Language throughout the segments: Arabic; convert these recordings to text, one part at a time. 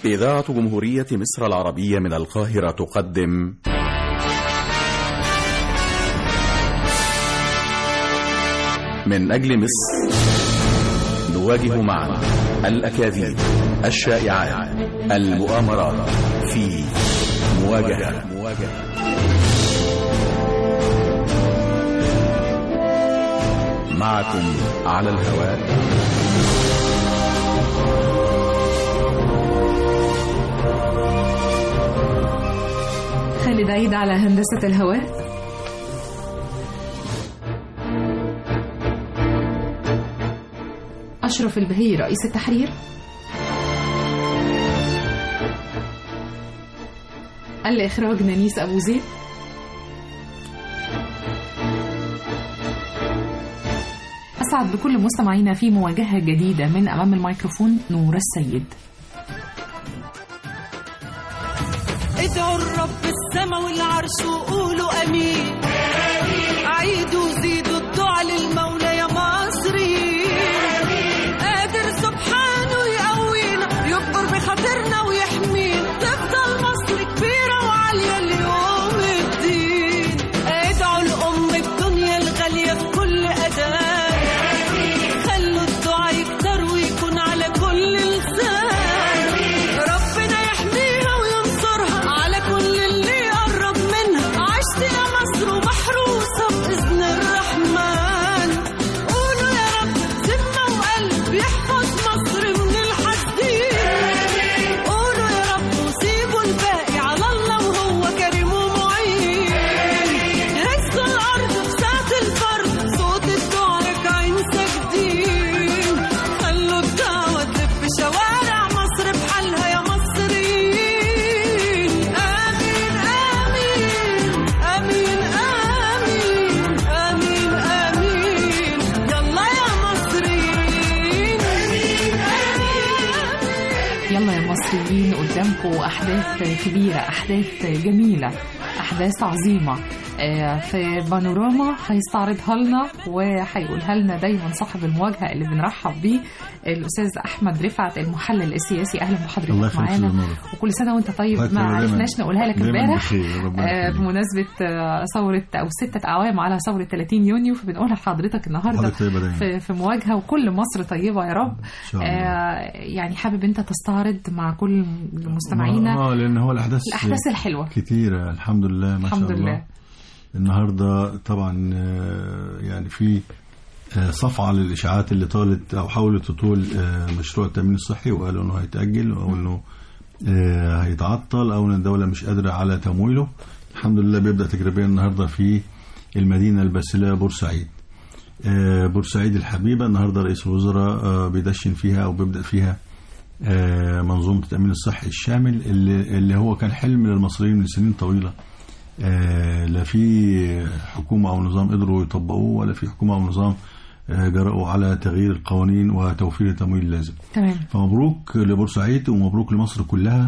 إذاعة جمهورية مصر العربية من القاهرة تقدم من أجل مصر، نواجه معا الأكاذيب، الشائعات، المؤامرات في مواجهة. معكم على الهواء خالد عيد على هندسة الهواء. أشرف البهي رئيس التحرير. الإخراج نانيس أبو زيد. أسعد بكل مستمعينا في مواجهة جديدة من أمام الميكروفون نور السيد. ادعوا الرب السما والعرش وقولوا امين. عيدوا زيدوا الدعاء للمولى يا مصري. قادر سبحانه يقوينا، يكبر بخاطرنا ويحمينا، تفضل مصر كبيرة وعالية ليوم الدين. ادعوا الأم الدنيا الغالية في كل أذان، خلوا الدعاء يكتر ويكون على كل لسان. ربنا يحميها وينصرها على كل اللي يقرب منها. عشت يا مصر ومحروسة بإذن الرحمن. قولوا يا رب ذمة وقلب يحفظ مصر من الحاسدين. قولوا يا رب وسيبوا الباقي على الله وهو كريم ومعين. هزوا الأرض في ساعة الفرد، صوت الدعاء راكعين ساجدين. خلوا الدعوة تلف شوارع مصر بحالها يا مصريين. آمين آمين آمين آمين آمين يلا يا مصريين. يلا يا مصريين، قدامكم أحداث كبيرة، أحداث جميلة، أحداث عظيمة في بانوراما هيستعرضها لنا وهيقولها لنا دايما صاحب المواجهة اللي بنرحب بيه الأستاذ أحمد رفعت المحلل السياسي. أهلا بحضرتك معانا، وكل سنة وأنت طيب. ما عرفناش نقولها لك امبارح بمناسبة ثورة أو 6 أعوام على ثورة 30 يونيو، فبنقولها لحضرتك النهاردة في مواجهة، وكل مصر طيبة يا رب. يعني حابب أنت تستعرض مع كل مستمعينا لأن هو الأحداث الحلوة كتيرة الحمد لله ما شاء الله. النهاردة طبعا يعني في صفعة للإشاعات اللي طالت أو حاولت تطول مشروع التأمين الصحي، وقالوا أنه هيتأجل أو أنه هيتعطل أو أن الدولة مش قادرة على تمويله. الحمد لله بيبدأ تجريبيا النهاردة في المدينة الباسلة بورسعيد. بورسعيد الحبيبة النهاردة رئيس الوزراء بيدشن فيها أو بيبدأ فيها منظومة التأمين الصحي الشامل اللي هو كان حلم للمصريين من سنين طويلة. لا في حكومة أو نظام قدروا يطبقوه، ولا في حكومة أو نظام جرأوا على تغيير القوانين وتوفير التمويل اللازم. تمام. فمبروك لبورسعيد ومبروك لمصر كلها،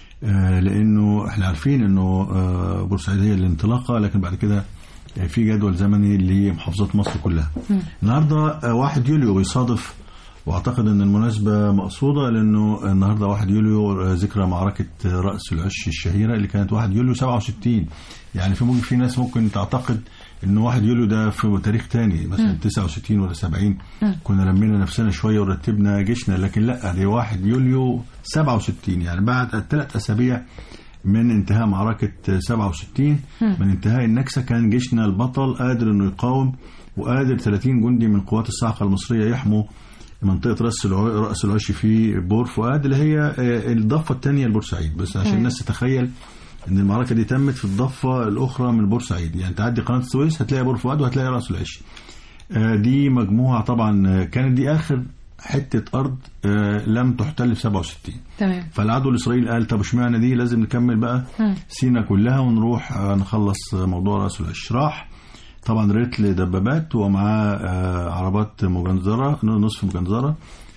لأنه احنا عارفين أنه بورسعيد هي الانطلاقة، لكن بعد كده في جدول زمني لمحافظات مصر كلها. النهاردة 1 يوليو بيصادف، واعتقد ان المناسبة مقصودة لانه النهاردة 1 يوليو ذكرى معركة رأس العش الشهيرة اللي كانت 1 يوليو 67. يعني في ناس ممكن تعتقد انه 1 يوليو ده في تاريخ تاني، مثلا 69 ولا 70 كنا لمينا نفسنا شوية ورتبنا جيشنا، لكن لا، دي 1 يوليو 67، يعني بعد 3 أسابيع من انتهاء معركة 67 من انتهاء النكسة كان جيشنا البطل قادر انه يقاوم، وقادر 30 جندي من قوات الصاعقة المصرية يحموا منطقة رأس العش في بور فؤاد اللي هي الضفة الثانية لبورسعيد. بس عشان الناس تتخيل ان المعركة دي تمت في الضفة الأخرى من بورسعيد، يعني تعدي قناة السويس هتلاقي بور فؤاد وهتلاقي رأس العش. دي مجموعة طبعا كانت دي آخر حتة أرض لم تحتل في 67. تمام. فالعدو الإسرائيلي قال طب اشمعنى دي، لازم نكمل بقى سينا كلها ونروح نخلص موضوع رأس العش. راح طبعا رتل دبابات ومعاه عربات مجنزرة نصف مجنزرة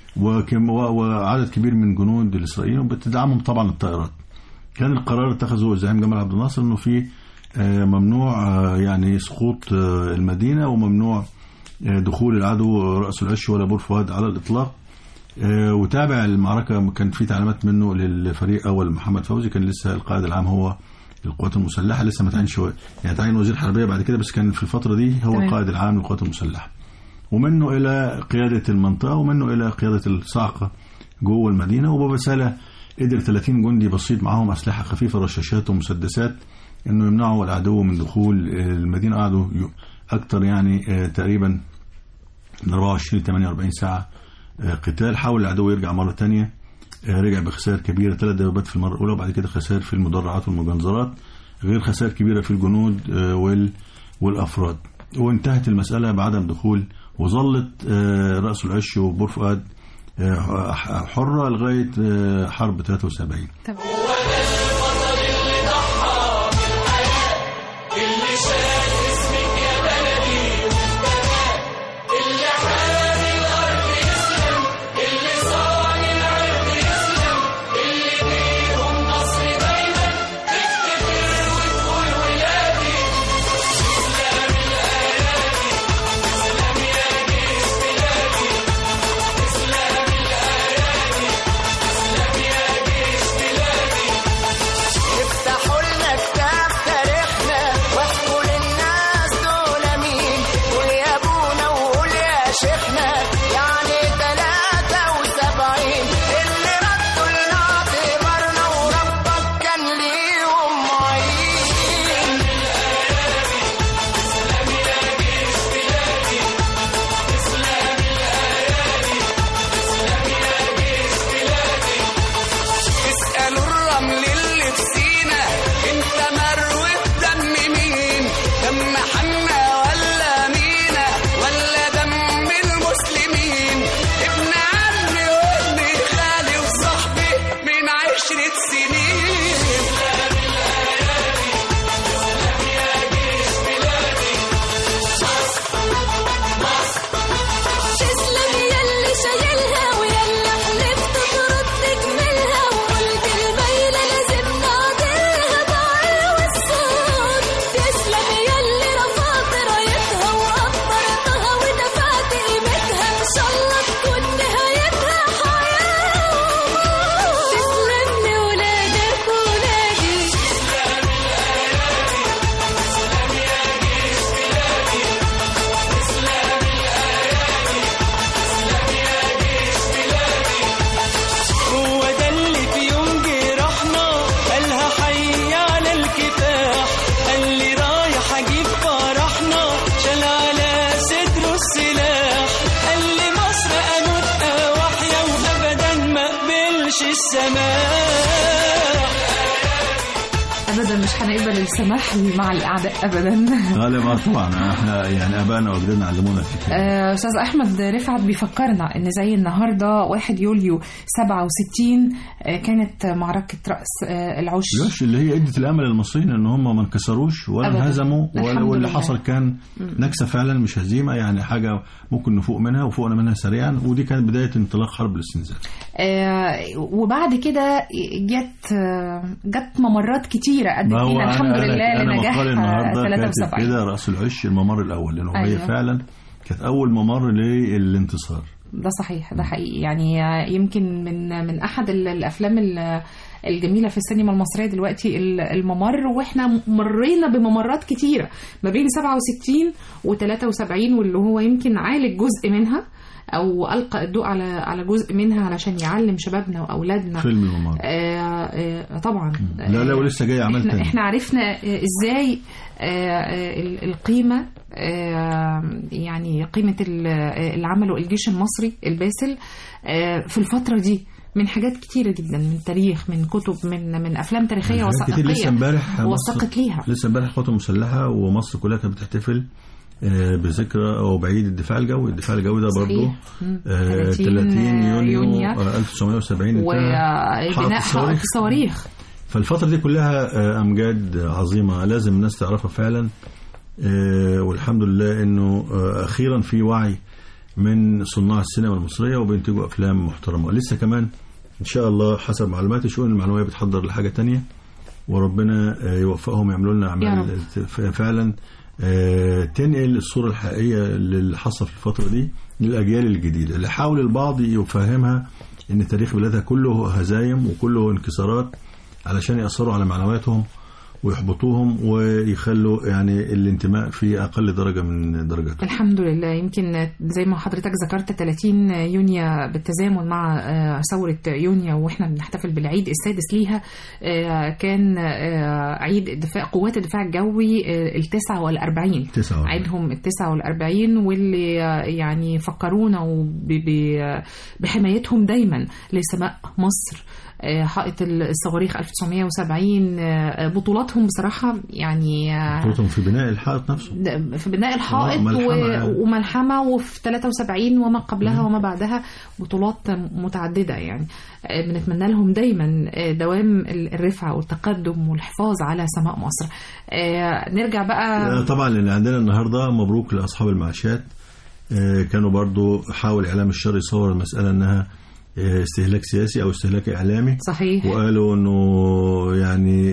وعدد كبير من جنود الإسرائيليين وبتدعمهم طبعا الطائرات. كان القرار اتخذه الزعيم جمال عبد الناصر انه في ممنوع يعني سقوط المدينة وممنوع دخول العدو رأس العش ولا بور فؤاد على الإطلاق. وتابع المعركة. كان في تعليمات منه للفريق أول محمد فوزي، كان لسه القائد العام هو القوات المسلحة، لسه ما تعينش يعني تعين وزير حربية بعد كده، بس كان في الفترة دي هو القائد العام للقوات المسلحة. ومنه إلى قيادة المنطقة، ومنه إلى قيادة الصاعقة جوه المدينة. وبابا سالة قدر 30 جندي بسيط معاهم أسلحة خفيفة، رشاشات ومسدسات، إنه يمنعوا العدو من دخول المدينة. قعدوا أكتر يعني تقريبا من 24-48 ساعة قتال. حاول العدو يرجع مرة تانية، رجع بخسائر كبيرة، 3 دبابات في المرة الأولى، وبعد كده خسائر في المدرعات والمجنزرات، غير خسائر كبيرة في الجنود والأفراد. وانتهت المسألة بعدم دخول، وظلت رأس العش وبور فؤاد حرة لغاية حرب 73. ابدا مش هنقبل السماح مع الاعداء ابدا. غالبا طبعا احنا يعني ابائنا واجدادنا علمونا كده. استاذ احمد رفعت بيفكرنا ان زي النهارده 1 يوليو 67 كانت معركه راس العش اللي هي ادت الامل للمصريين ان هم ما انكسروش ولا انهزموا، واللي حصل كان نكسه فعلا مش هزيمه، يعني حاجه ممكن نفوق منها وفوقنا منها سريعا، ودي كانت بدايه انطلاق حرب الاستنزاف. وبعد كده جت ممرات كتيره ادت لنا الحمد لله لنجاح 73 كده. راس العش الممر الاول، لانه هي فعلا كانت اول ممر للانتصار. ده صحيح، ده حقيقي. يعني يمكن من احد الافلام الجميله في السينما المصريه دلوقتي الممر، واحنا مرينا بممرات كتيره ما بين 67 و73، واللي هو يمكن عالج جزء منها او القى الضوء على جزء منها علشان يعلم شبابنا واولادنا فيلم الممر. طبعا لا ولسه جاي عمل تاني. احنا عرفنا ازاي القيمه، يعني قيمه اللي عمله الجيش المصري الباسل في الفتره دي من حاجات كتيرة جدا، من تاريخ، من كتب، من أفلام تاريخية وثائقية وثقت ليها. لسه امبارح القوات المسلحة ومصر كلها كانت بتحتفل بذكرى أو بعيد الدفاع الجوي. الدفاع الجوي ده برضه 30 يونيو 1970 وبناء حائط الصواريخ. فالفترة دي كلها أمجاد عظيمة لازم الناس تعرفها فعلا. والحمد لله إنه أخيرا في وعي من صناع السينما المصرية وبينتجوا أفلام محترمة. ولسه كمان إن شاء الله حسب معلوماتي الشؤون المعلومية بتحضر لحاجة تانية، وربنا يوفقهم يعملوا لنا أعمال فعلا تنقل الصورة الحقيقية اللي حصل في الفترة دي للأجيال الجديدة، اللي حاول البعض يفهمها إن تاريخ بلادها كله هزايم وكله انكسارات علشان يأثروا على معنوياتهم ويحبطوهم ويخلوا يعني الانتماء في أقل درجة من درجاته. الحمد لله. يمكن زي ما حضرتك ذكرت 30 يونيو بالتزامن مع ثورة يونيو وإحنا بنحتفل بالعيد السادس ليها، كان عيد الدفاع قوات الدفاع الجوي 49 عيدهم 49 واللي يعني فكرونا بحمايتهم دايما لسماء مصر. حائط الصواريخ 1970 بطولاتهم بصراحة يعني بطولاتهم في بناء الحائط نفسه، في بناء الحائط وملحمة وفي 73 وما قبلها وما بعدها بطولات متعددة. يعني بنتمنى لهم دايما دوام الرفعة والتقدم والحفاظ على سماء مصر. نرجع بقى طبعا لأن عندنا النهاردة مبروك لأصحاب المعاشات. كانوا برضو حاول إعلام الشر يصور المسألة أنها استهلاك سياسي أو استهلاك إعلامي. صحيح. وقالوا إنه يعني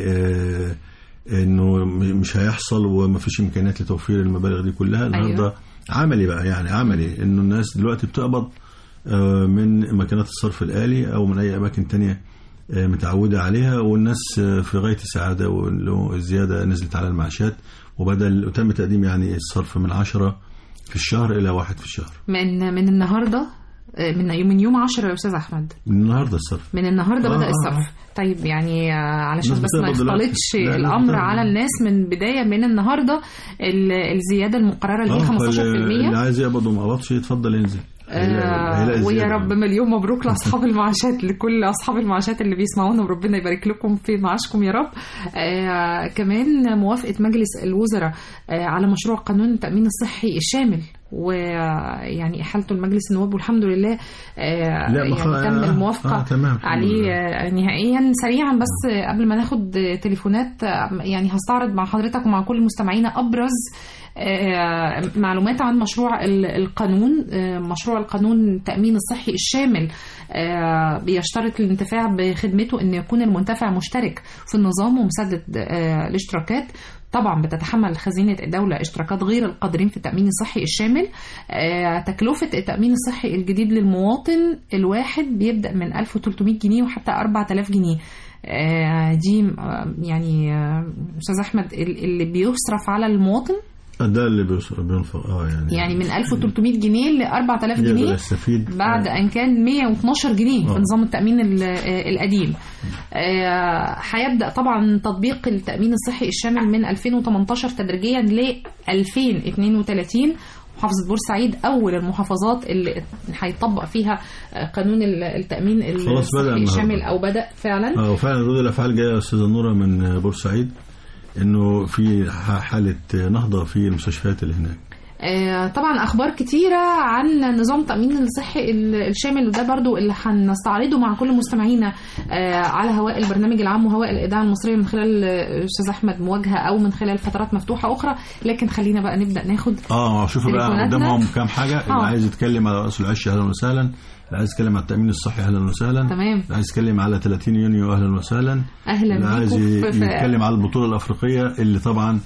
إنه مش هيحصل وما فيش إمكانيات لتوفير المبالغ دي كلها. النهارده أيوة. عملي بقى يعني عملي إنه الناس دلوقتي بتقبض من مكانات الصرف الآلي أو من أي أماكن تانية متعودة عليها، والناس في غاية السعادة والزيادة نزلت على المعاشات وتم تقديم يعني الصرف من 10 في الشهر إلى 1 في الشهر. من النهارده من يوم 10 يا أستاذ أحمد. من النهاردة الصرف. من النهاردة بدأ الصرف. طيب يعني علشان بس ما يختلطش الأمر على الناس، من بداية من النهاردة الزيادة المقررة اللي هي 15%. اللي عايز يقبض وما قبضش يتفضل ينزل. ويا رب مليون مبروك لأصحاب المعاشات، لكل أصحاب المعاشات اللي بيسمعونا وربنا يبارك لكم في معاشكم يا رب. كمان موافقة مجلس الوزراء على مشروع قانون التأمين الصحي الشامل، ويعني إحالته لمجلس النواب والحمد لله يعني تم الموافقة عليه نهائيا. سريعا بس قبل ما ناخد تليفونات، يعني هستعرض مع حضرتك ومع كل مستمعينا أبرز معلومات عن مشروع القانون. مشروع القانون التأمين الصحي الشامل بيشترط الانتفاع بخدمته أن يكون المنتفع مشترك في النظام ومسدد الاشتراكات. طبعا بتتحمل خزينة الدولة اشتراكات غير القادرين في التأمين الصحي الشامل. تكلفة التأمين الصحي الجديد للمواطن الواحد بيبدأ من 1300 جنيه وحتى 4000 جنيه. دي يعني أستاذ أحمد اللي بيصرف على المواطن ده اللي بينفق يعني من 1300 جنيه ل 4000 جنيه بعد أن كان 112 جنيه في نظام التأمين القديم. هيبدأ طبعا تطبيق التأمين الصحي الشامل من 2018 تدريجيا ل 2032. محافظة بورسعيد أول المحافظات اللي هيطبق فيها قانون التأمين الصحي الشامل أو بدأ فعلا. وفعلا ردود الأفعال جاية يا أستاذة نورة من بورسعيد إنه في حالة نهضة في المستشفيات اللي هناك. طبعا أخبار كتيرة عن نظام التأمين الصحي الشامل، وده برضو اللي هنستعرضه مع كل مستمعينا على هواء البرنامج العام وهواء الإذاعة المصرية من خلال أستاذ أحمد مواجهة أو من خلال فترات مفتوحة أخرى. لكن خلينا بقى نبدأ ناخد شوفوا بقى قدامهم كام حاجة. اللي عايز يتكلم على رأس العش أهلا وسهلا، اللي عايز يتكلم على التأمين الصحي أهلا وسهلا، تمام. اللي عايز يتكلم على 30 يونيو أهلا وسهلا، اللي عايز يتكلم على البطولة الأفريقية اللي طبعا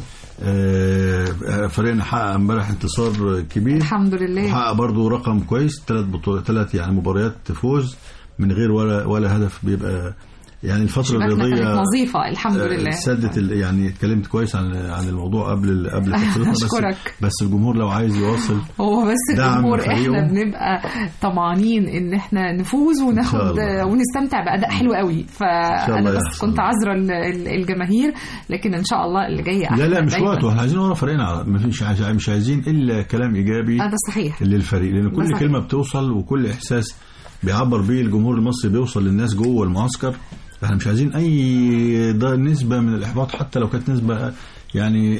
فريقنا حقق امبارح انتصار كبير الحمد لله، وحقق برضو رقم كويس، 3 يعني مباريات فوز من غير ولا هدف. بيبقى يعني الفترة الرياضية نظيفة الحمد لله. سدت يعني اتكلمت كويس عن الموضوع قبل فترتنا. بس الجمهور لو عايز يواصل هو بس الجمهور احنا بنبقى طمعانين ان احنا نفوز وناخد ونستمتع بأداء حلو قوي. فانا بس كنت عذرة الجماهير، لكن ان شاء الله اللي جاي احنا لا مش وقته. احنا عايزين ورا فريقنا، مش عايزين الا كلام ايجابي. ده صحيح للفريق، لان كل كلمة بتوصل وكل احساس بيعبر بيه الجمهور المصري بيوصل للناس جوه المعسكر. احنا مش عايزين اي نسبة من الإحباط، حتى لو كانت نسبة يعني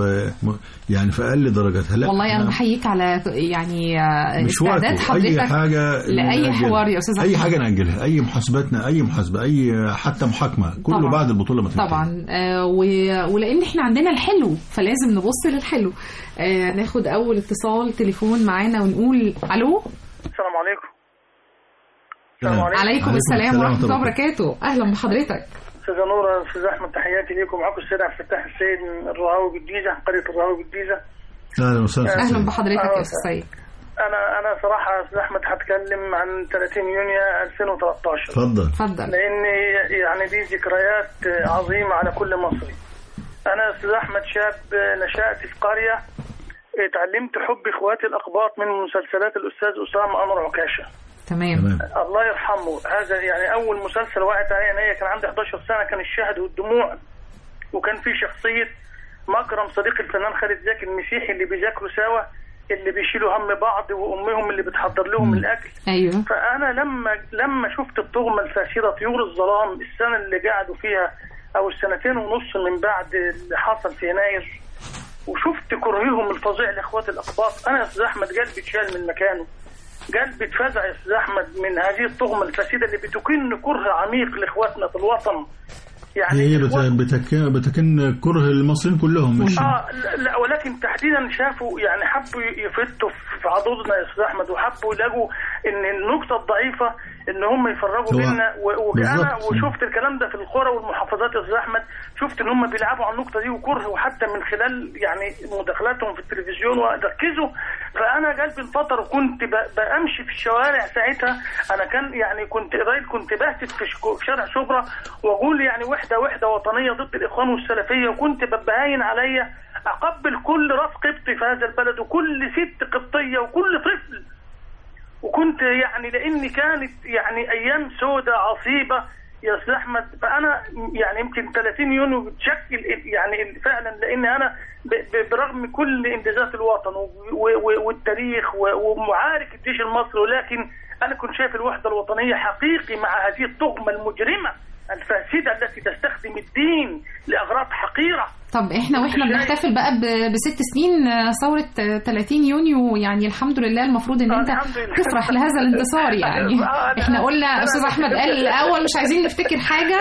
في أقل درجاتها. لا والله أنا بحييك على يعني استعداد حضرتك أي حاجة لأي حوار يا أستاذ. أي حاجة نأجلها، أي محاسباتنا، أي محاسبة، أي حتى محاكمة، كله طبعًا. بعد البطولة ما تنتهي طبعا. ولأن احنا عندنا الحلو فلازم نبص للحلو. ناخد أول اتصال تليفون معانا ونقول ألو. السلام عليكم. عليكم السلام ورحمة الله وبركاته. أهلا بحضرتك. استاذه نوره، استاذ احمد، تحياتي ليكم. معاكم السيد عبد الفتاح السيد من الرهاوي بالجيزه، قريه الرهاوي بالجيزه. اهلا وسهلا. اهلا بحضرتك يا استاذ سيد. انا صراحه يا استاذ احمد هتكلم عن 30 يونيو 2013. اتفضل. لان يعني دي ذكريات عظيمه على كل مصري. انا يا استاذ احمد شاب نشأت في قريه، اتعلمت حب اخواتي الاقباط من مسلسلات الاستاذ اسامه انور عكاشه. تمام. الله يرحمه. هذا يعني اول مسلسل وقعت عليه عينيا، كان عندي 11 سنه، كان الشهد والدموع، وكان في شخصيه مكرم صديق الفنان خالد زكي المسيحي اللي بيذاكروا سوا، اللي بيشيلوا هم بعض، وامهم اللي بتحضر لهم الاكل. ايوه. فانا لما شفت الطغمه الفاسده طيور الظلام السنه اللي قعدوا فيها او السنتين ونص من بعد اللي حصل في يناير، وشفت كرههم الفظيع لاخوات الاقباط، انا يا استاذ احمد قلبي اتشال من مكانه، قلبي اتفزع يا استاذ احمد من هذه الطغمه الفاسده اللي بتكن كره عميق لاخواتنا في الوطن. يعني هي بتكن كره المصريين كلهم، مش لا، ولكن تحديدا شافوا يعني حبوا يفتوا في عضودنا يا استاذ احمد، وحبوا يلاقوا ان النقطه الضعيفه ان هم يفرغوا بينا. وانا وشفت الكلام ده في القرى والمحافظات يا استاذ احمد، شفت ان هم بيلعبوا على النقطه دي وكره، وحتى من خلال يعني مداخلاتهم في التلفزيون وركزوا. فانا قلبي انفطر، وكنت بامشي في الشوارع ساعتها. انا كنت بهتف في شارع شبرا واقول يعني وحده وطنيه ضد الاخوان والسلفيه، وكنت ببهاين عليا اقبل كل راس قبطي في هذا البلد وكل ست قبطيه وكل طفل. وكنت يعني لاني كانت يعني ايام سودة عصيبه يا استاذ احمد. فانا يعني يمكن 30 يونيو بتشكل يعني فعلا، لان انا برغم كل انجازات الوطن والتاريخ ومعارك الجيش المصري، ولكن انا كنت شايف الوحده الوطنيه حقيقي مع هذه الطغمه المجرمه الفاسده التي تستخدم الدين لاغراض حقيره. طب احنا بنحتفل بقى ب6 سنين ثورة 30 يونيو، يعني الحمد لله. المفروض ان انت تفرح لهذا الانتصار يعني. احنا قلنا استاذ احمد قال الاول مش عايزين نفتكر حاجة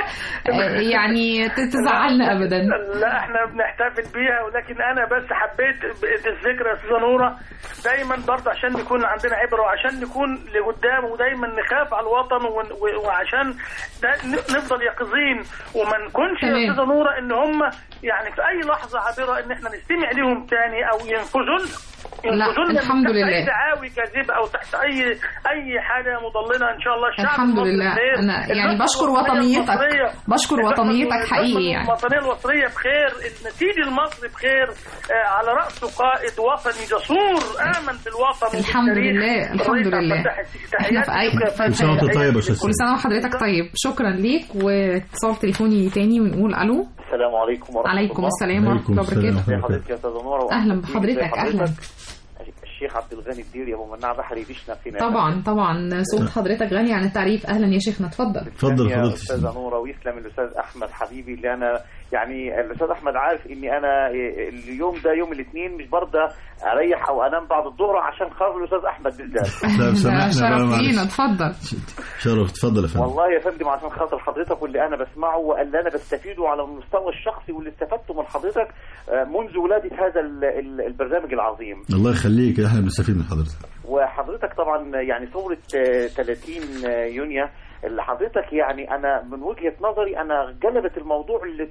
يعني تزعلنا ابدا. لا احنا بنحتفل بيها، ولكن انا بس حبيت الذكرى يا استاذة نورة دايما برضه عشان نكون عندنا عبرة، وعشان نكون لقدام، ودايما نخاف على الوطن، وعشان نفضل يقظين وما نكونش يا استاذة نورة ان هم يعني في اي لحظه عابره ان احنا نستمع لهم تاني او ينفذون الحمد لله تحت دعاوي كاذبه او تحت اي حاجه مضلله. ان شاء الله الشعب الحمد لله. انا يعني بشكر وطنيتك حقيقي. يعني الوطنيه المصريه بخير، النسيج المصري بخير، على راسه قائد وطني جسور امن بالوطن. الحمد لله الحمد لله. احنا كل سنه وانت طيب يا استاذ. كل سنه وحضرتك طيب. شكرا ليك. واتصال تليفوني تاني ونقول الو. السلام عليكم ورحمه الله. عليكم السلام ورحمه الله وبركاته. حضرتك يا استاذه نوره. اهلا بحضرتك. اهلا. الشيخ عبد الغني الديري ابو مناع بحري بيشنا فينا. طبعا صوت حضرتك غني عن التعريف. اهلا يا شيخنا. اتفضل يا استاذه نوره. ويسلم الاستاذ احمد حبيبي، اللي انا يعني الاستاذ احمد عارف اني انا اليوم ده يوم الاثنين مش برضه اريح او انام بعد الظهر عشان خاطر الاستاذ احمد بالذات. شرف لينا. اتفضل. شرف. اتفضل يا فندم. والله يا فندم عشان خاطر حضرتك واللي انا بسمعه واللي انا بستفيده على المستوى الشخصي واللي استفدته من حضرتك منذ ولاده هذا البرنامج العظيم. الله يخليك، احنا بنستفيد من حضرتك. وحضرتك طبعا يعني ثوره 30 يونيو اللي حضرتك يعني انا من وجهة نظري انا جلبت الموضوع ل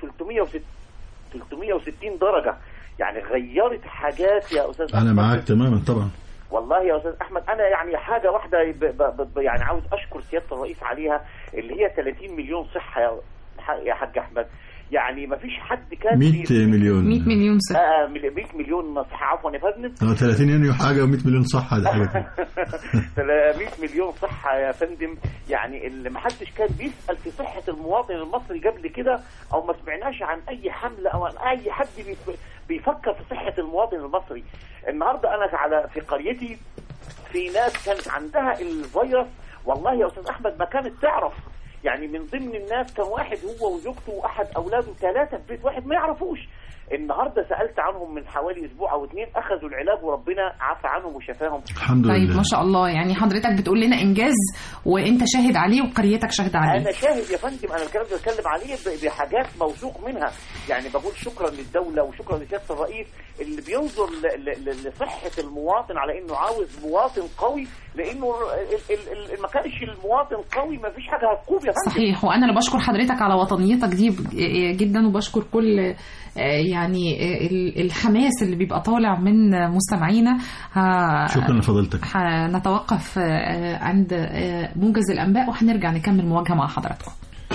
360 درجة، يعني غيرت حاجات يا استاذ انا أحمد. معاك تماما طبعا. والله يا استاذ احمد انا يعني حاجة واحدة يعني عاوز اشكر سيادة الرئيس عليها، اللي هي 30 مليون صحة يا حاج احمد. يعني ما فيش حد كان 100 مليون صحة. 100 مليون صحة عفوا يا فندم. 30 يونيو حاجة و100 مليون صحة دي حاجة 100 مليون صحة يا فندم. يعني اللي ما حدش كان بيسأل في صحة المواطن المصري قبل كده، او ما سمعناش عن اي حملة او عن اي حد بيفكر في صحة المواطن المصري. النهاردة انا في قريتي في ناس كانت عندها الفيروس، والله يا استاذ احمد ما كانت تعرف. يعني من ضمن الناس كان واحد هو وزوجته واحد اولاده 3 في بيت واحد ما يعرفوش. النهارده سالت عنهم من حوالي اسبوع او 2 اخذوا العلاج وربنا عفى عنهم وشفاهم الحمد لله. طيب ما شاء الله، يعني حضرتك بتقول لنا انجاز وانت شاهد عليه وقريتك شاهد عليه. انا شاهد يا فندم، انا الكلام ده بتكلم عليه بحاجات موثوق منها، يعني بقول شكرا للدوله وشكرا لسياده الرئيس اللي بينظر لصحه المواطن على انه عاوز مواطن قوي، لانه ما كانش المواطن قوي ما فيش حاجه هتقوم يا فندم. صحيح، وانا اللي بشكر حضرتك على وطنيتك دي جدا، وبشكر كل يعني الحماس اللي بيبقى طالع من مستمعينا. شكرا لفضيلتك. هنتوقف عند موجز الانباء وهنرجع نكمل مواجهه مع حضراتكم.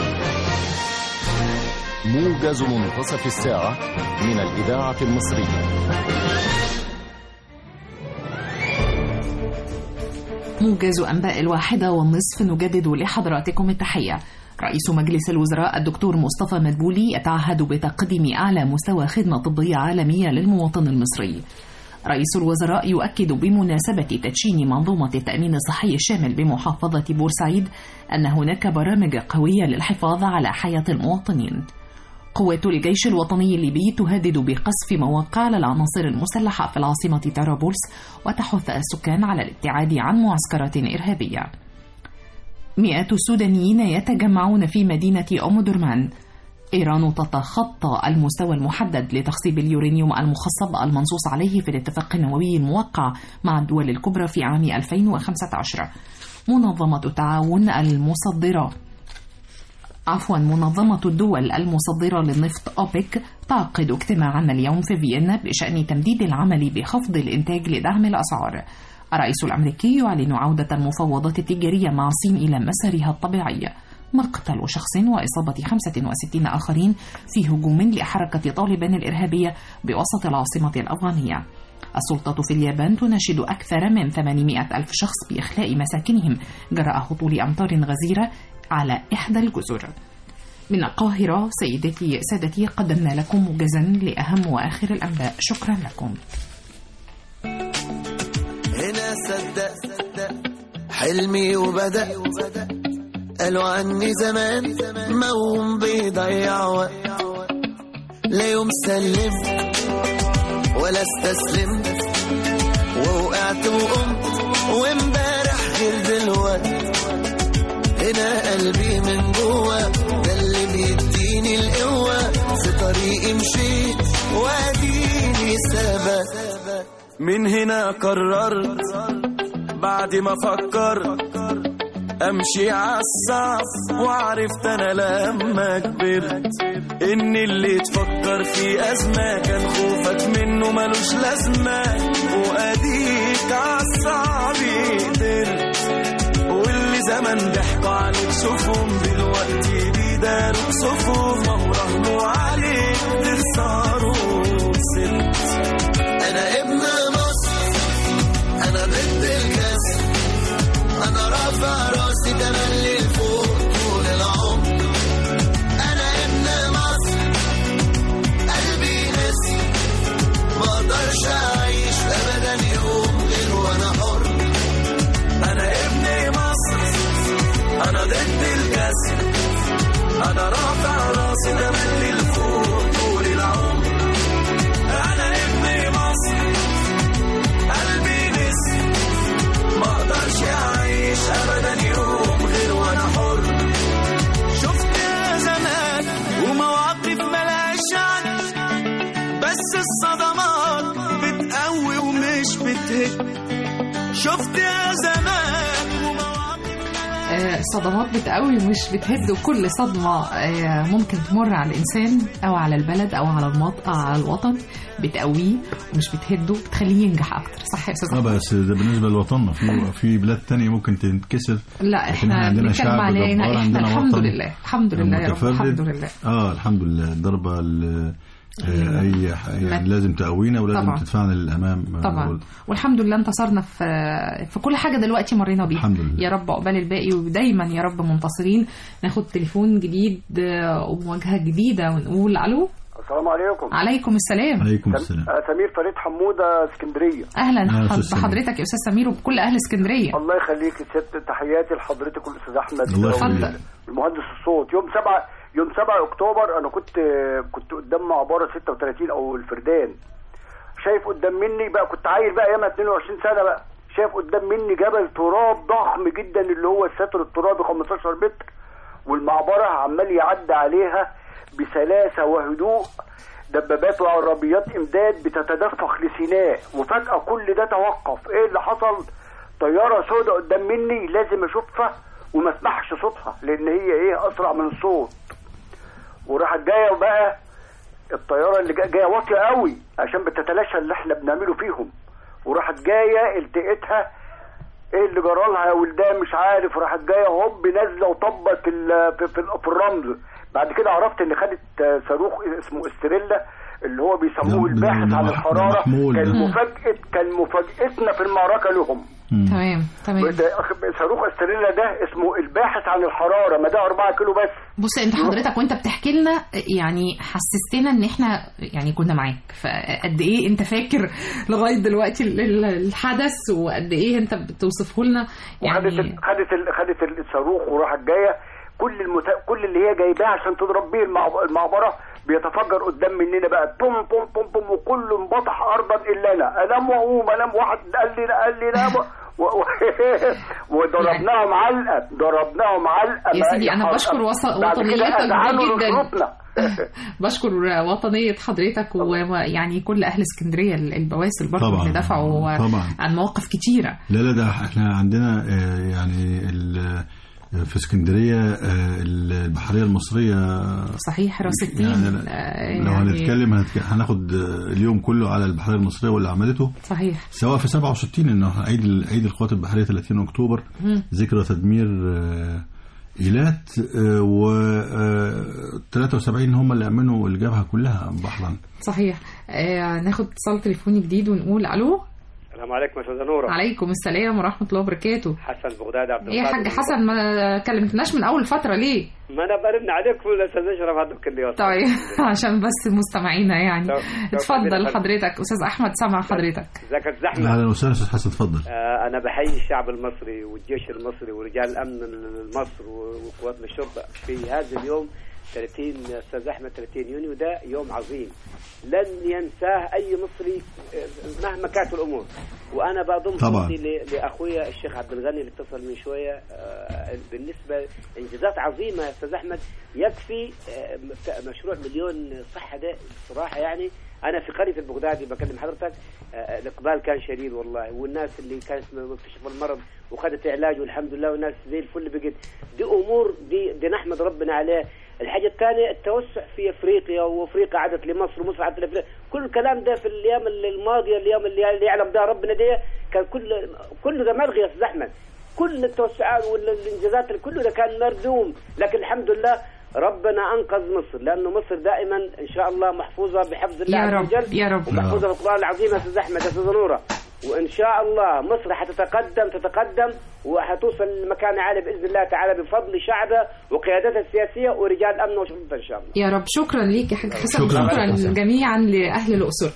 موجز منتصف الساعه من الاذاعه المصريه. موجز أنباء 1:30 نجدد لحضراتكم التحية. رئيس مجلس الوزراء الدكتور مصطفى مدبولي يتعهد بتقديم أعلى مستوى خدمة طبية عالمية للمواطن المصري. رئيس الوزراء يؤكد بمناسبة تدشين منظومة التأمين الصحي الشامل بمحافظة بورسعيد أن هناك برامج قوية للحفاظ على حياة المواطنين. قوات الجيش الوطني الليبي تهدد بقصف مواقع للعناصر المسلحة في العاصمة طرابلس وتحث السكان على الابتعاد عن معسكرات إرهابية. مئات السودانيين يتجمعون في مدينة أم درمان. إيران تتخطى المستوى المحدد لتخصيب اليورانيوم المخصب المنصوص عليه في الاتفاق النووي الموقع مع الدول الكبرى في عام 2015. منظمة الدول المصدرة للنفط أوبك تعقد اجتماعا اليوم في فيينا بشأن تمديد العمل بخفض الإنتاج لدعم الأسعار. الرئيس الأمريكي يعلن عودة المفاوضات التجارية مع الصين إلى مسارها الطبيعي. مقتل شخص وإصابة 65 آخرين في هجوم لحركة طالبان الإرهابية بوسط العاصمة الأفغانية. السلطة في اليابان تناشد أكثر من 800 ألف شخص بإخلاء مساكنهم جراء هطول أمطار غزيرة على إحدى الجزر. من القاهرة سادتي قدمنا لكم موجزا لأهم وآخر الأنباء. شكرا لكم. هنا صدق حلمي وبدأ قالوا عني زمان موم بيضيع وقت، لا يوم سلم ولا استسلم ووقعت وقمت وامبارح غير دلوقت. هنا قلبي من جوه ده اللي بيديني القوة، في طريقي مشيت واديني ثبت. من هنا قررت بعد ما فكرت امشي عالصعب، وعرفت انا لما كبرت ان اللي تفكر في ازمه كان خوفك منه ملوش لازمه، واديك عالصعب قدرت. واللي زمان ضحكوا عليك شوفهم دلوقتي بيداروا بصفهم، وهو رهنوا عليك تخسروا وخسرت. انا ابن مصر، انا ضد الكسر، انا رافع راسي تملي لفوق طول العمر. انا ابن مصر قلبي نسي، ما اقدرش اعيش ابدا يوم غير وانا حر. انا ابن مصر، انا ضد الكسر، انا رافع راسي تملي لفوق طول العمر. انا ابن مصر قلبي نسي، ما اقدرش اعيش ابدا يوم غير وانا حر. شفت يا زمان ومواقف ملهاش عد، بس الصدمات بتقوي ومش بتهد. شفت يا زمان ومواقف صدمات بتقوي ومش بتهد، وكل صدمة ممكن تمر على الإنسان أو على البلد أو على الوطن بتقويه ومش بتهده، بتخليه ينجح أكتر. صح يا أستاذ؟ بس ده بالنسبة لوطننا. في بلاد تانية ممكن تنكسر. لا احنا بنتكلم علينا احنا. الحمد لله الحمد لله يا رب، الحمد لله. الحمد لله. الضربة اي يعني لازم تقوينا ولازم طبعا تدفعنا للامام طبعا. والحمد لله انتصرنا في كل حاجه دلوقتي مرينا بيها. الحمد لله. يا رب عقبال الباقي ودايما يا رب منتصرين. ناخد تليفون جديد ومواجهه جديده ونقول الو. السلام عليكم. عليكم السلام. عليكم السلام. سمير فريد حموده اسكندريه. اهلا بحضرتك يا استاذ سمير وبكل اهل اسكندريه. الله يخليك يا ست، تحياتي لحضرتك والاستاذ احمد الله يخليك. المهندس الصوت. يوم 7 اكتوبر انا كنت قدام معبره 36 او الفردان، شايف قدام مني بقى، كنت عايل بقى ايامها 22 سنه بقى، شايف قدام مني جبل تراب ضخم جدا اللي هو الستر الترابي 15 متر، والمعبره عمال يعدي عليها بسلاسه وهدوء دبابات وعربيات امداد بتتدفق لسيناء، وفجاه كل ده توقف. ايه اللي حصل؟ طياره سوداء قدام مني لازم اشوفها وما اسمعش صوتها لان هي ايه اسرع من الصوت، وراحت جايه بقى الطياره اللي جايه واطيه قوي عشان بتتلاشى اللي احنا بنعمله فيهم، وراحت جايه التقيتها ايه اللي جرالها يا ولدان مش عارف، راحت جايه هوب نازله وطبت في الرمل. بعد كده عرفت ان خدت صاروخ اسمه استريلا اللي هو بيسموه الباحث عن الحراره، كان مفاجأتنا في المعركه لهم. تمام. صاروخ استريلا ده اسمه الباحث عن الحراره، مداه 4 كيلو بس. بص انت حضرتك وانت بتحكي لنا يعني حسستنا ان احنا يعني كنا معاك، فقد ايه انت فاكر لغايه دلوقتي الحدث وقد ايه انت بتوصفه لنا يعني. خدت الصاروخ وراحت جايه كل اللي هي جايباه عشان تضرب بيه المعبره بيتفجر قدام مننا بقى بوم بوم بوم بوم، وكله انبطح ارضا الا انا انام واقوم انام. واحد قال لي لا وضربناهم علقه يا سيدي. انا بشكر وطنيتك جدا بشكر وطنية حضرتك ويعني كل أهل اسكندرية البواسل برضه اللي دفعوا عن مواقف كتيرة. لا ده احنا عندنا يعني في اسكندرية البحرية المصرية صحيح راس التين يعني لو هنتكلم هناخد اليوم كله على البحرية المصرية واللي عملته صحيح، سواء في 67 انه عيد القوات البحرية 30 اكتوبر ذكرى تدمير إيلات، و 73 هم اللي أمنوا الجبهة كلها بحرا صحيح. ناخد اتصال تليفوني جديد ونقول ألو. السلام عليكم استاذه نوره. عليكم السلام ورحمه الله وبركاته. حسن بغداد عبد القادر. ايه يا حاج حسن ما كلمتناش من اول فتره ليه؟ ما انا برن عليك والاستاذ اشرف عندك كل يوم. طيب عشان بس مستمعينا يعني. اتفضل حضرتك استاذ احمد سامع حضرتك. ازيك يا استاذ احمد؟ اهلا وسهلا استاذ حسن اتفضل. انا بحيي الشعب المصري والجيش المصري ورجال الامن مصر وقوات الشرطه في هذا اليوم 30 استاذ احمد 30 يونيو. ده يوم عظيم لن ينساه اي مصري مهما كانت الامور. وانا بضم صوتي لاخويا الشيخ عبد الغني اللي اتصل من شويه. بالنسبه انجازات عظيمه يا استاذ احمد، يكفي مشروع مليون صحه ده صراحه. يعني انا في قريه البغدادي بكلم حضرتك، الاقبال كان شديد والله، والناس اللي كانت مكتشفه المرض وخدت علاج والحمد لله والناس زي الفل بقت. دي امور دي نحمد ربنا عليه. الحاجة الثانية التوسع في أفريقيا، وأفريقيا عادت لمصر ومصر عادت لأفريقيا. كل الكلام ده في الأيام الماضية، اليوم اللي يعلم ده ربنا ده كان كله ده ملغي يا أستاذ أحمد. كل التوسعات والإنجازات كله ده كان مردوم، لكن الحمد لله ربنا أنقذ مصر، لأنه مصر دائما إن شاء الله محفوظة بحفظ الله عز وجل يا رب ومحفوظة بالقرآن العظيم يا أستاذ أحمد يا أستاذ نورة. وإن شاء الله مصر تتقدم وحتوصل لمكان عالي بإذن الله تعالى بفضل شعبه وقيادتها السياسية ورجال الأمن وشرطتها إن شاء الله. يا رب. شكرا ليك يا حاج حسن. شكرا جميعا لأهل الأقصر.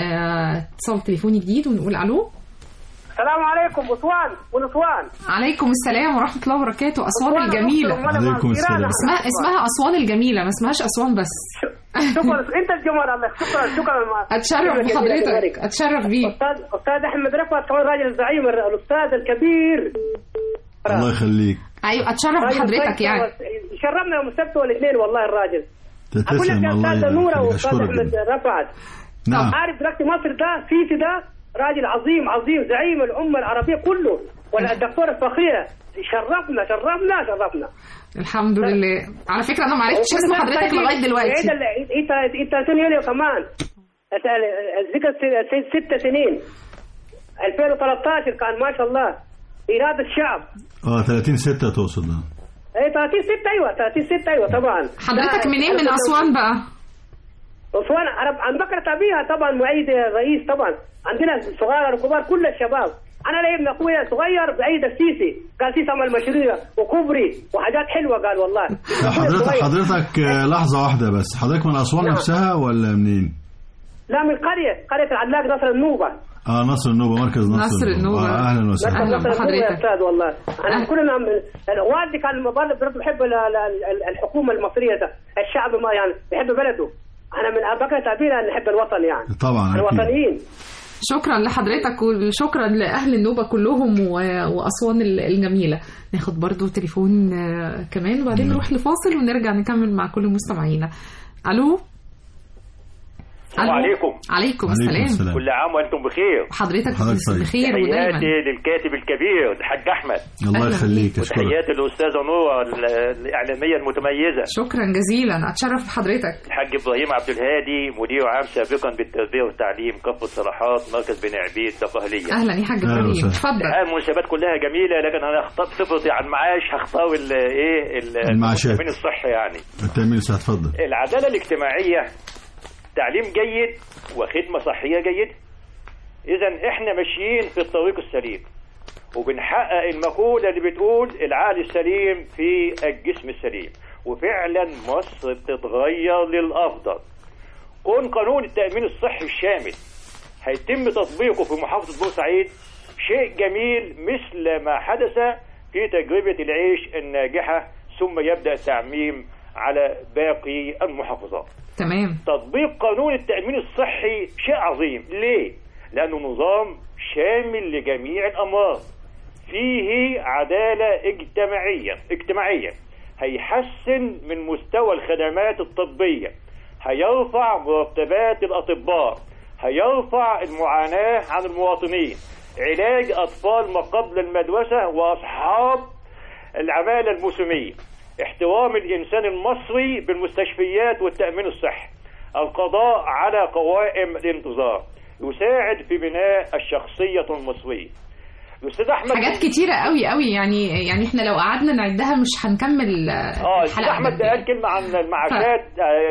اتصال تليفوني جديد ونقول ألو. السلام عليكم ونسوان. عليكم السلام ورحمة الله وبركاته. أسوان الجميلة. عليكم السلام. اسمها أسوان الجميلة، ما اسمهاش أسوان بس. شكرا انت الجمال. الله شكرا اتشرف بحضرتك، اتشرف بيك استاذ احمد رفعت، كمان راجل زعيم الاستاذ الكبير. الله يخليك. ايوه اتشرف بحضرتك يعني. شرفنا يوم السبت والاثنين والله الراجل. اقول لك يا استاذ نوره واستاذ احمد رفعت، نعم عارف دلوقتي مصر ده سيسي ده راجل عظيم زعيم الامه العربيه كله، ولا الدكتور الفخيره. شرفنا الحمد لله. على فكره انا ما عرفتش اسم حضرتك لغايه دلوقتي. انت 30 يونيو كمان ذكر 6 سنين 2013 كان ما شاء الله إرادة الشعب. 30/6 تقصد؟ ايه 30/6 ايوه طبعا. حضرتك منين من اسوان بقى؟ اسوان عن بكرة أبيها طبعا، معيد الرئيس طبعا. عندنا الصغار والكبار كل الشباب. انا لي ابن اخويا صغير بعيد السيسي، قال سيسي عمل مشاريع وكوبري وحاجات حلوه، قال والله. حضرتك لحظه واحده بس، حضرتك من اسوان نفسها ولا منين؟ لا من قريه العلاق نصر النوبه. نصر النوبة، مركز نصر النوبة. اهلا وسهلا. اهلا بحضرتك يا استاذ. والله انا كلنا والدي كان برضه بيحب الحكومه المصريه، ده الشعب ما يعني بيحب بلده. انا من بكره تعبير نحب الوطن يعني طبعا الوطنيين. شكرا لحضرتك وشكرا لأهل النوبة كلهم وأسوان الجميلة. ناخد برضو تليفون كمان وبعدين نروح لفاصل ونرجع نكمل مع كل مستمعينا. ألو. السلام عليكم. عليكم السلام. كل عام وانتم بخير. حضرتك بخير ودايما. تحياتي للكاتب الكبير الحاج احمد. الله يخليك. وتحياتي للاستاذه نوره الاعلاميه المتميزه. شكرا جزيلا. اتشرف بحضرتك. الحاج ابراهيم عبد الهادي مدير عام سابقا بالتربيه والتعليم كفر صلاحات مركز بني عبيد دقهليه. اهلا يا حاج ابراهيم اتفضل. المناسبات كلها جميله لكن انا هختار صفتي عن معاش هختار المعاشات التامين الصحي يعني. التامين الصحي اتفضل. العداله الاجتماعيه تعليم جيد وخدمة صحية جيدة. إذا إحنا ماشيين في الطريق السليم وبنحقق المقولة اللي بتقول العقل السليم في الجسم السليم، وفعلا مصر بتتغير للأفضل. كون قانون التأمين الصحي الشامل هيتم تطبيقه في محافظة بورسعيد شيء جميل مثل ما حدث في تجربة العيش الناجحة، ثم يبدأ التعميم على باقي المحافظات. تمام. تطبيق قانون التأمين الصحي شيء عظيم. ليه؟ لأنه نظام شامل لجميع الأمراض، فيه عدالة اجتماعية هيحسن من مستوى الخدمات الطبية، هيرفع مرتبات الأطباء، هيرفع المعاناة عن المواطنين، علاج أطفال ما قبل المدرسة وأصحاب العمالة الموسمية، احترام الإنسان المصري بالمستشفيات والتأمين الصحي، القضاء على قوائم الانتظار، يساعد في بناء الشخصية المصرية. الأستاذ أحمد حاجات كتيرة قوي يعني احنا لو قعدنا نعدها مش هنكمل الحلقة. أحمد قال كلمة عن المعاشات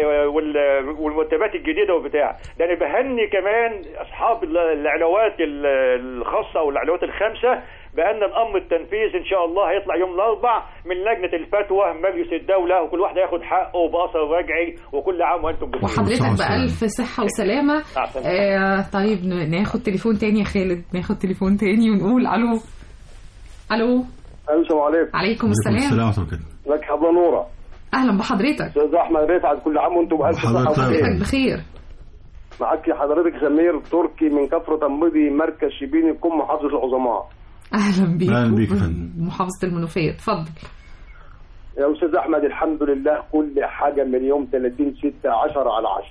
والمرتبات الجديدة وبتاع، لأن بهني كمان أصحاب العلاوات الخاصة أو العلاوات الخامسة بأن الأمر التنفيذ إن شاء الله هيطلع يوم الأربعاء من لجنة الفتوى مجلس الدولة، وكل واحد هياخد حقه بأثر رجعي، وكل عام وأنتم بخير. وحضرتك بألف صحة وسلامة. طيب ناخد تليفون تاني يا خالد، ناخد تليفون تاني ونقول ألو. السلام عليكم. عليكم السلام. لك حضرة نورة. أهلا بحضرتك. أستاذ أحمد رفعت، كل عام وأنتم بألف صحة وسلامة. بخير. معك حضرتك سمير تركي من كفر تنبيدي مركز شبيني كم محافظة العظماء. أهلا بيك. أهلا بيك. محافظة المنوفية. اتفضل يا أستاذ أحمد. الحمد لله كل حاجة من يوم 30/6 10/10،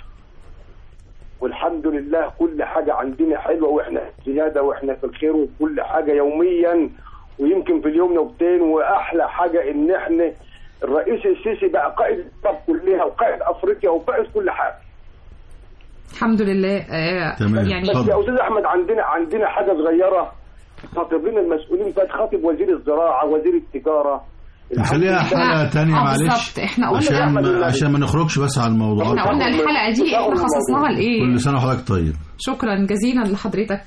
والحمد لله كل حاجة عندنا حلوة وإحنا زيادة وإحنا في الخير، وكل حاجة يوميا ويمكن في اليوم نوبتين. وأحلى حاجة إن إحنا الرئيس السيسي بقى قائد الطب كلها وقائد أفريقيا وقائد كل حاجة. الحمد لله. يعني بس يا أستاذ أحمد عندنا حاجة صغيرة خاطبين المسؤولين، كانت خاطب وزير الزراعة وزير التجارة. نخليها حلقة تانية معلش احنا قلنا عشان ما نخرجش بس على الموضوع. احنا قلنا الحلقة دي احنا خصصناها لإيه. كل سنة وحضرتك طيب. شكرا جزيلا لحضرتك.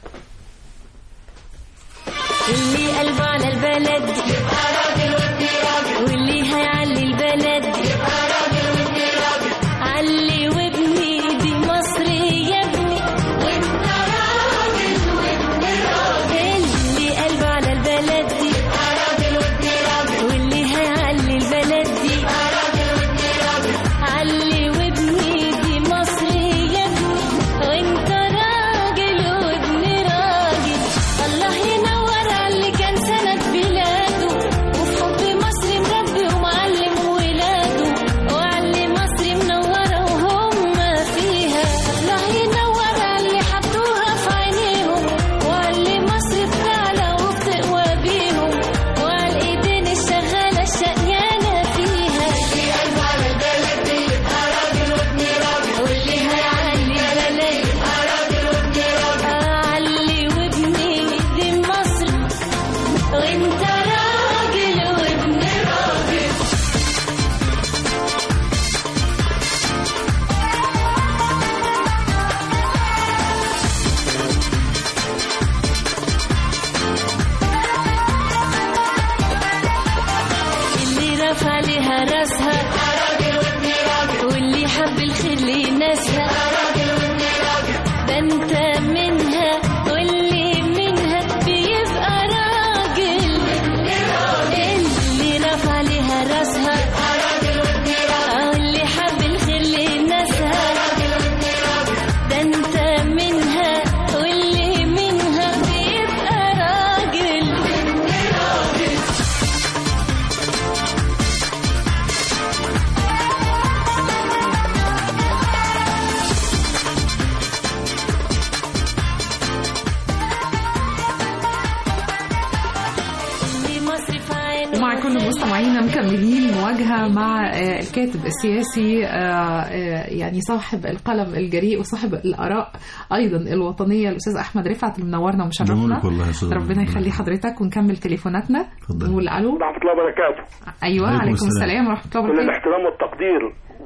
اللي قلبه على البلد يبقى راجل وابني راجل، واللي هيعلي البلد يبقى راجل وابني راجل، علي وابني دي مصر يا ابني وانت راجل وابني راجل. اللي قلبه على البلد يبقى راجل وابني راجل، واللي هيعلي البلد يبقى راجل وابني راجل، علي وابني دي مصر يا ابني وانت راجل وابني راجل. الله ينور على اللي كان سند بلاده وفي حب مصر مربي كل مستمعينا مكملين مواجهة مع الكاتب السياسي يعني صاحب القلم الجريء وصاحب الآراء أيضا الوطنية الأستاذ أحمد رفعت اللي منورنا ومشرفنا. ربنا يخلي حضرتك ونكمل تليفوناتنا. نقول ألو. ورحمة الله وبركاته. أيوة عليكم السلام ورحمة الله وبركاته. كل الاحترام والتقدير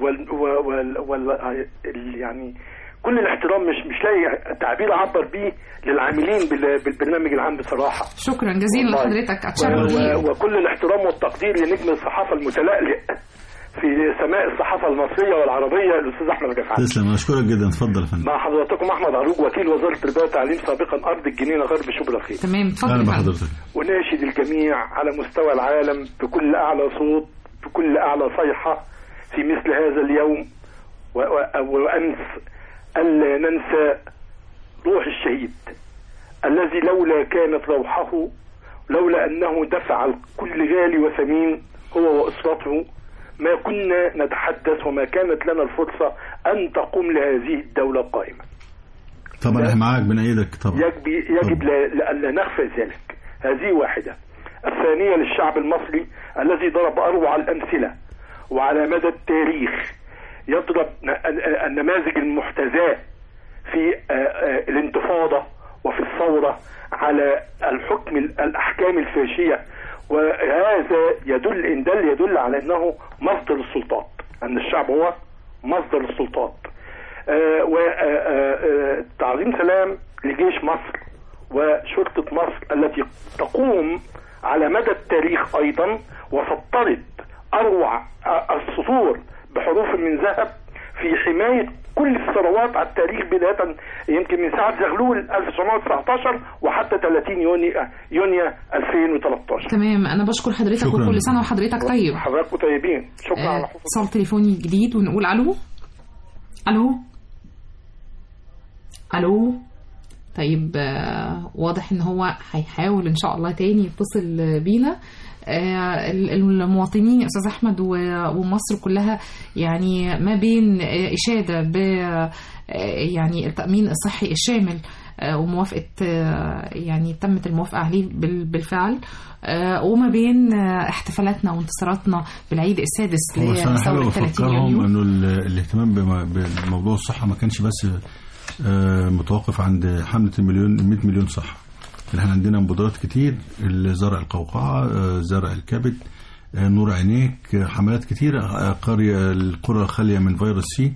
يعني كل الاحترام مش لاقي تعبير اعبر بيه للعاملين بالبرنامج العام بصراحه. شكرا جزيلا لحضرتك. اتشرف وكل الاحترام والتقدير لنجم الصحافه المتلألئ في سماء الصحافه المصريه والعربيه الاستاذ احمد رفعت. تسلم، اشكرك جدا. اتفضل يا فندم. مع حضراتكم احمد عروج وكيل وزاره التربيه والتعليم سابقا ارض الجنينه غرب شبرا الخير. تمام اتفضل حضرتك. وناشد الجميع على مستوى العالم بكل اعلى صوت بكل اعلى صيحه في مثل هذا اليوم وامس ألا ننسى روح الشهيد الذي لولا كانت روحه لولا أنه دفع كل غالي وثمين هو وأسرته ما كنا نتحدث وما كانت لنا الفرصة أن تقوم لهذه الدولة القائمة. طبعا احنا معاك بنأيدك طبعا. يجب لا نخفى ذلك. هذه واحدة. الثانية للشعب المصري الذي ضرب أروع الأمثلة وعلى مدى التاريخ يضرب النماذج المحتذاة في الانتفاضة وفي الثورة على الحكم الأحكام الفاشية، وهذا يدل على أنه مصدر السلطات، أن الشعب هو مصدر السلطات. وتعظيم سلام لجيش مصر وشرطة مصر التي تقوم على مدى التاريخ أيضا وسطرت أروع السطور بحروف من ذهب في حماية كل الثروات على التاريخ بداية يمكن من ساعة زغلول 1919 وحتى 30 يونيو 2013. تمام، أنا بشكر حضرتك وكل سنة وحضرتك طيب. حضراتكم طيبين. شكرا على حضرتك. اتصال تليفوني جديد ونقول ألو. طيب واضح ان هو هيحاول ان شاء الله تاني يتصل بينا. المواطنين يا أستاذ أحمد ومصر كلها يعني ما بين إشادة ب يعني التأمين الصحي الشامل وموافقة يعني تمت الموافقة عليه بالفعل، وما بين احتفالاتنا وانتصاراتنا بالعيد السادس لثورة 30 يونيو. إنه الاهتمام بموضوع الصحة ما كانش بس متوقف عند حملة 100 مليون صحة. احنا عندنا مبادرات كتير، زرع القوقعة، زرع الكبد، نور عينيك، حملات كتيرة، القرى الخالية من فيروس سي.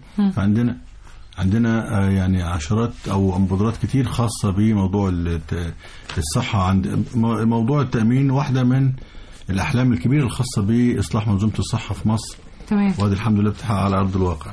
فعندنا يعني عشرات أو مبادرات كتير خاصة بموضوع الصحة. عند موضوع التأمين واحدة من الأحلام الكبيرة الخاصة بإصلاح منظومة الصحة في مصر. تمام. وهذه الحمد لله بتحقق على أرض الواقع.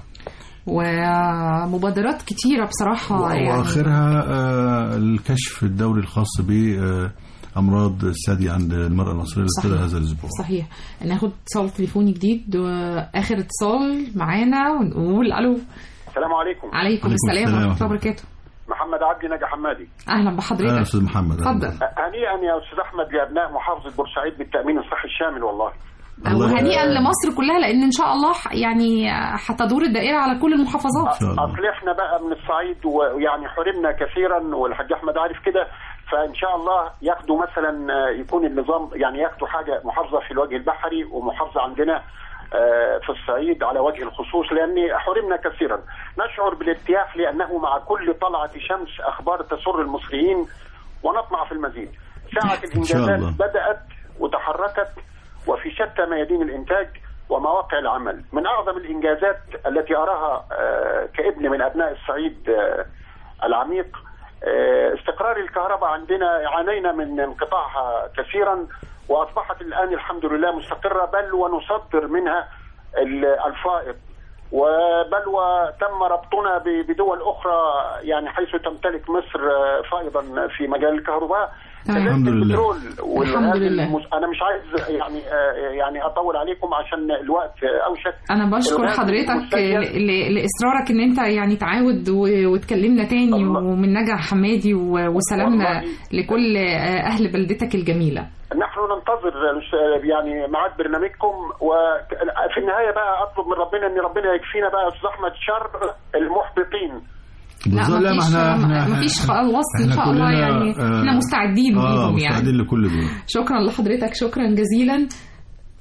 ومبادرات كتيرة بصراحة يعني. وآخرها الكشف الدوري الخاص بأمراض الثدي عند المرأة المصرية اللي ابتدى هذا الأسبوع. صحيح. ناخد اتصال تليفوني جديد وآخر اتصال معانا ونقول ألو. السلام عليكم. عليكم السلام ورحمة الله وبركاته. محمد عبدي نجا حمادي. أهلا بحضرتك. أهلا أستاذ محمد. اتفضل. هنيئا يا أستاذ أحمد لأبناء محافظة بورسعيد بالتأمين الصحي الشامل والله. وهنيئا لمصر كلها لان ان شاء الله يعني هتدور الدائره على كل المحافظات. اصل احنا بقى من الصعيد ويعني حرمنا كثيرا والحاج احمد عارف كده، فان شاء الله ياخدوا مثلا يكون النظام يعني ياخدوا حاجه محافظه في الوجه البحري ومحافظه عندنا في الصعيد على وجه الخصوص، لان حرمنا كثيرا. نشعر بالارتياح لانه مع كل طلعه شمس اخبار تسر المصريين ونطمع في المزيد. ساعه الانجازات بدات وتحركت وفي شتى ميادين الإنتاج ومواقع العمل. من أعظم الإنجازات التي أراها كابن من أبناء الصعيد العميق استقرار الكهرباء عندنا. عانينا من انقطاعها كثيرا وأصبحت الآن الحمد لله مستقرة، بل ونصدر منها الفائض، وبل وتم ربطنا بدول أخرى يعني حيث تمتلك مصر فائضا في مجال الكهرباء. الحمد لله. الحمد لله. انا مش عايز يعني اطول عليكم عشان الوقت اوشك. انا بشكر حضرتك لاصرارك ان انت يعني تعاود وتكلمنا تاني الله. ومن نجا حمادي وسلامنا لكل اهل بلدتك الجميله. نحن ننتظر يعني ميعاد برنامجكم، وفي النهايه بقى اطلب من ربنا ان ربنا يكفينا بقى استاذ احمد شر المحبطين. لا ما فيش وصل ان شاء الله يعني احنا مستعدين ليهم يعني. مستعدين لكل دول. شكرا لحضرتك، شكرا جزيلا.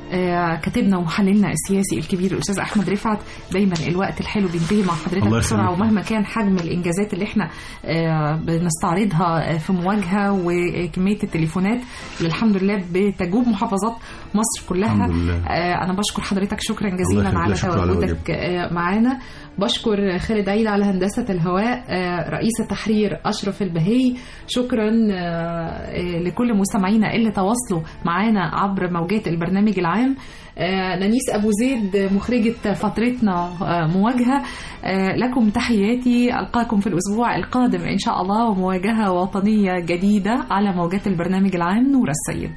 كاتبنا ومحللنا السياسي الكبير الأستاذ أحمد رفعت. دايما الوقت الحلو بينتهي مع حضرتك بسرعة، ومهما كان حجم الإنجازات اللي احنا بنستعرضها في مواجهة وكمية التليفونات اللي الحمد لله بتجوب محافظات مصر كلها. أنا بشكر حضرتك شكرا جزيلا على تواجدك معانا. بشكر خالد عيد على هندسة الهواء، رئيس التحرير أشرف البهي. شكرا لكل مستمعينا اللي تواصلوا معانا عبر موجات البرنامج العام. نانيس أبو زيد مخرجة فترتنا مواجهة، لكم تحياتي. ألقاكم في الأسبوع القادم إن شاء الله ومواجهة وطنية جديدة على موجات البرنامج العام. نور السيد.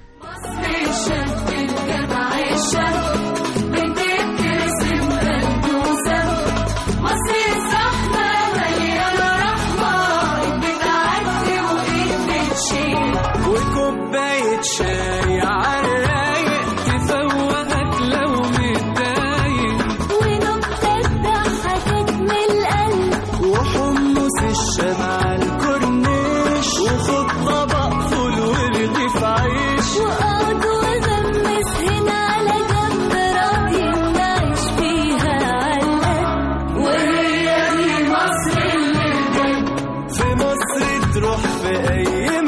وكوباية شاي عالرايق تفوقك لو متضايق، ونكتة ضحكت من القلب، وحمص الشمع على الكورنيش، وخد طبق فول ورغيف عيش، وقعد وغمس هنا على جنب راضي نعيش فيها عالقد. وهي دي مصر اللي بجد، في مصر تروح في أي